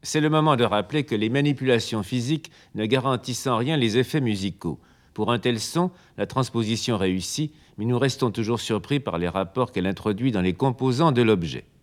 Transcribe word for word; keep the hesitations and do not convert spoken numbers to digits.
C'est le moment de rappeler que les manipulations physiques ne garantissent en rien les effets musicaux. Pour un tel son, la transposition réussit, mais nous restons toujours surpris par les rapports qu'elle introduit dans les composants de l'objet.